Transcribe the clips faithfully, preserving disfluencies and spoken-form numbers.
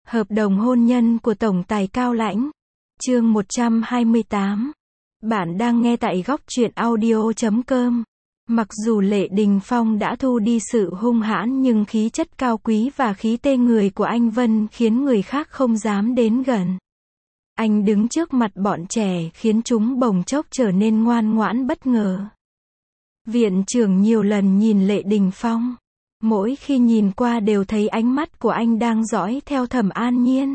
Hợp đồng hôn nhân của Tổng tài Cao Lãnh. Chương một trăm hai mươi tám. Bạn đang nghe tại góc truyện audio chấm com. Mặc dù Lệ Đình Phong đã thu đi sự hung hãn nhưng khí chất cao quý và khí tê người của anh Vân khiến người khác không dám đến gần. Anh đứng trước mặt bọn trẻ khiến chúng bỗng chốc trở nên ngoan ngoãn bất ngờ. Viện trưởng nhiều lần nhìn Lệ Đình Phong. Mỗi khi nhìn qua đều thấy ánh mắt của anh đang dõi theo Thẩm An Nhiên.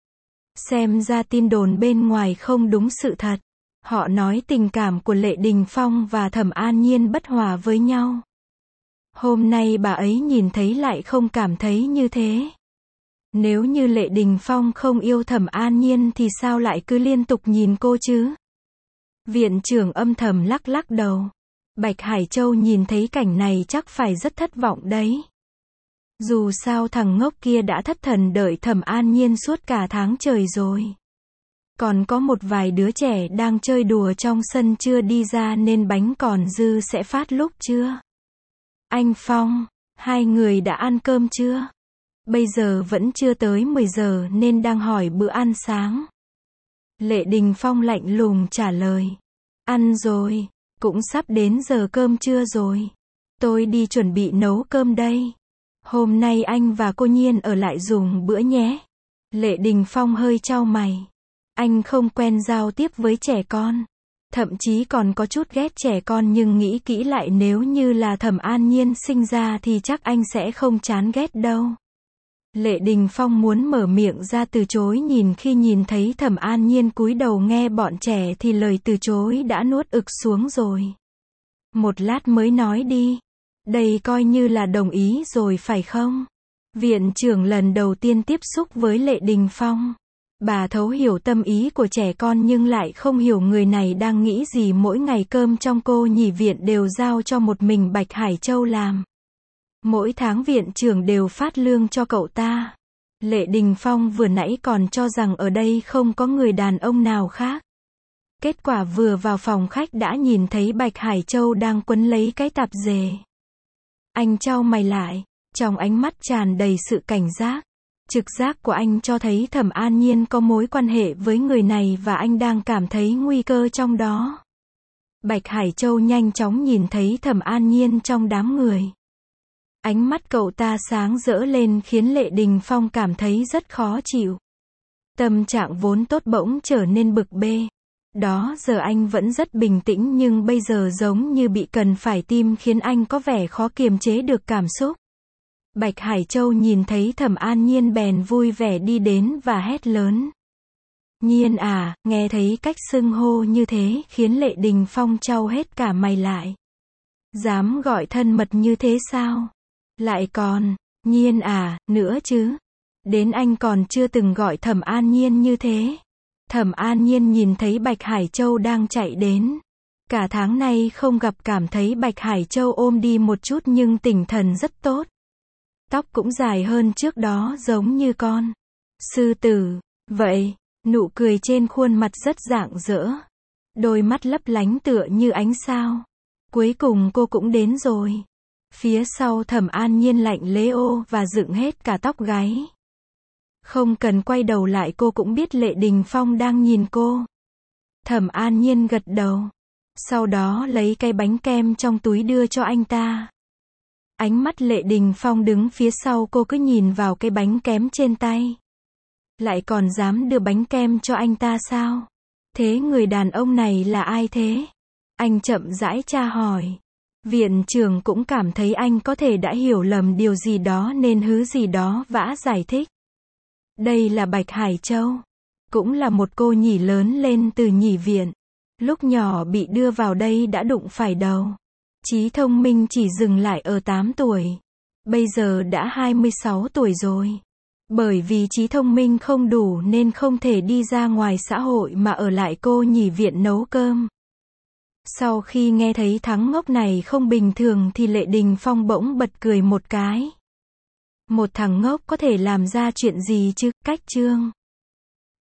Xem ra tin đồn bên ngoài không đúng sự thật. Họ nói tình cảm của Lệ Đình Phong và Thẩm An Nhiên bất hòa với nhau. Hôm nay bà ấy nhìn thấy lại không cảm thấy như thế. Nếu như Lệ Đình Phong không yêu Thẩm An Nhiên thì sao lại cứ liên tục nhìn cô chứ? Viện trưởng âm thầm lắc lắc đầu. Bạch Hải Châu nhìn thấy cảnh này chắc phải rất thất vọng đấy. Dù sao thằng ngốc kia đã thất thần đợi Thẩm An Nhiên suốt cả tháng trời rồi. Còn có một vài đứa trẻ đang chơi đùa trong sân chưa đi ra nên bánh còn dư sẽ phát lúc trưa. Anh Phong, hai người đã ăn cơm chưa? Bây giờ vẫn chưa tới mười giờ nên đang hỏi bữa ăn sáng. Lệ Đình Phong lạnh lùng trả lời. Ăn rồi, cũng sắp đến giờ cơm trưa rồi. Tôi đi chuẩn bị nấu cơm đây. Hôm nay anh và cô Nhiên ở lại dùng bữa nhé. Lệ Đình Phong hơi chau mày. Anh không quen giao tiếp với trẻ con. Thậm chí còn có chút ghét trẻ con nhưng nghĩ kỹ lại nếu như là Thẩm An Nhiên sinh ra thì chắc anh sẽ không chán ghét đâu. Lệ Đình Phong muốn mở miệng ra từ chối nhìn khi nhìn thấy Thẩm An Nhiên cúi đầu nghe bọn trẻ thì lời từ chối đã nuốt ực xuống rồi. Một lát mới nói đi. Đây coi như là đồng ý rồi phải không? Viện trưởng lần đầu tiên tiếp xúc với Lệ Đình Phong. Bà thấu hiểu tâm ý của trẻ con nhưng lại không hiểu người này đang nghĩ gì. Mỗi ngày cơm trong cô nhỉ viện đều giao cho một mình Bạch Hải Châu làm. Mỗi tháng viện trưởng đều phát lương cho cậu ta. Lệ Đình Phong vừa nãy còn cho rằng ở đây không có người đàn ông nào khác. Kết quả vừa vào phòng khách đã nhìn thấy Bạch Hải Châu đang quấn lấy cái tạp dề. Anh chau mày lại, trong ánh mắt tràn đầy sự cảnh giác. Trực giác của anh cho thấy Thẩm An Nhiên có mối quan hệ với người này và anh đang cảm thấy nguy cơ trong đó. Bạch Hải Châu nhanh chóng nhìn thấy Thẩm An Nhiên trong đám người. Ánh mắt cậu ta sáng rỡ lên khiến Lệ Đình Phong cảm thấy rất khó chịu. Tâm trạng vốn tốt bỗng trở nên bực bê. Đó giờ anh vẫn rất bình tĩnh nhưng bây giờ giống như bị cần phải tim khiến anh có vẻ khó kiềm chế được cảm xúc. Bạch Hải Châu nhìn thấy Thẩm An Nhiên bèn vui vẻ đi đến và hét lớn. Nhiên à, nghe thấy cách xưng hô như thế khiến Lệ Đình Phong chau hết cả mày lại. Dám gọi thân mật như thế sao? Lại còn, Nhiên à, nữa chứ. Đến anh còn chưa từng gọi Thẩm An Nhiên như thế. Thẩm An Nhiên nhìn thấy Bạch Hải Châu đang chạy đến. Cả tháng nay không gặp cảm thấy Bạch Hải Châu ôm đi một chút nhưng tinh thần rất tốt. Tóc cũng dài hơn trước đó giống như con sư tử. Vậy, nụ cười trên khuôn mặt rất rạng rỡ. Đôi mắt lấp lánh tựa như ánh sao. Cuối cùng cô cũng đến rồi. Phía sau Thẩm An Nhiên lạnh lễ ô và dựng hết cả tóc gáy. Không cần quay đầu lại cô cũng biết Lệ Đình Phong đang nhìn cô. Thẩm An Nhiên gật đầu. Sau đó lấy cái bánh kem trong túi đưa cho anh ta. Ánh mắt Lệ Đình Phong đứng phía sau cô cứ nhìn vào cái bánh kem trên tay. Lại còn dám đưa bánh kem cho anh ta sao? Thế người đàn ông này là ai thế? Anh chậm rãi tra hỏi. Viện trưởng cũng cảm thấy anh có thể đã hiểu lầm điều gì đó nên hứ gì đó vã giải thích. Đây là Bạch Hải Châu. Cũng là một cô nhỉ lớn lên từ nhỉ viện. Lúc nhỏ bị đưa vào đây đã đụng phải đầu. Trí thông minh chỉ dừng lại ở tám tuổi. Bây giờ đã hai mươi sáu tuổi rồi. Bởi vì trí thông minh không đủ nên không thể đi ra ngoài xã hội mà ở lại cô nhỉ viện nấu cơm. Sau khi nghe thấy thằng ngốc này không bình thường thì Lệ Đình Phong bỗng bật cười một cái. Một thằng ngốc có thể làm ra chuyện gì chứ? Cách chương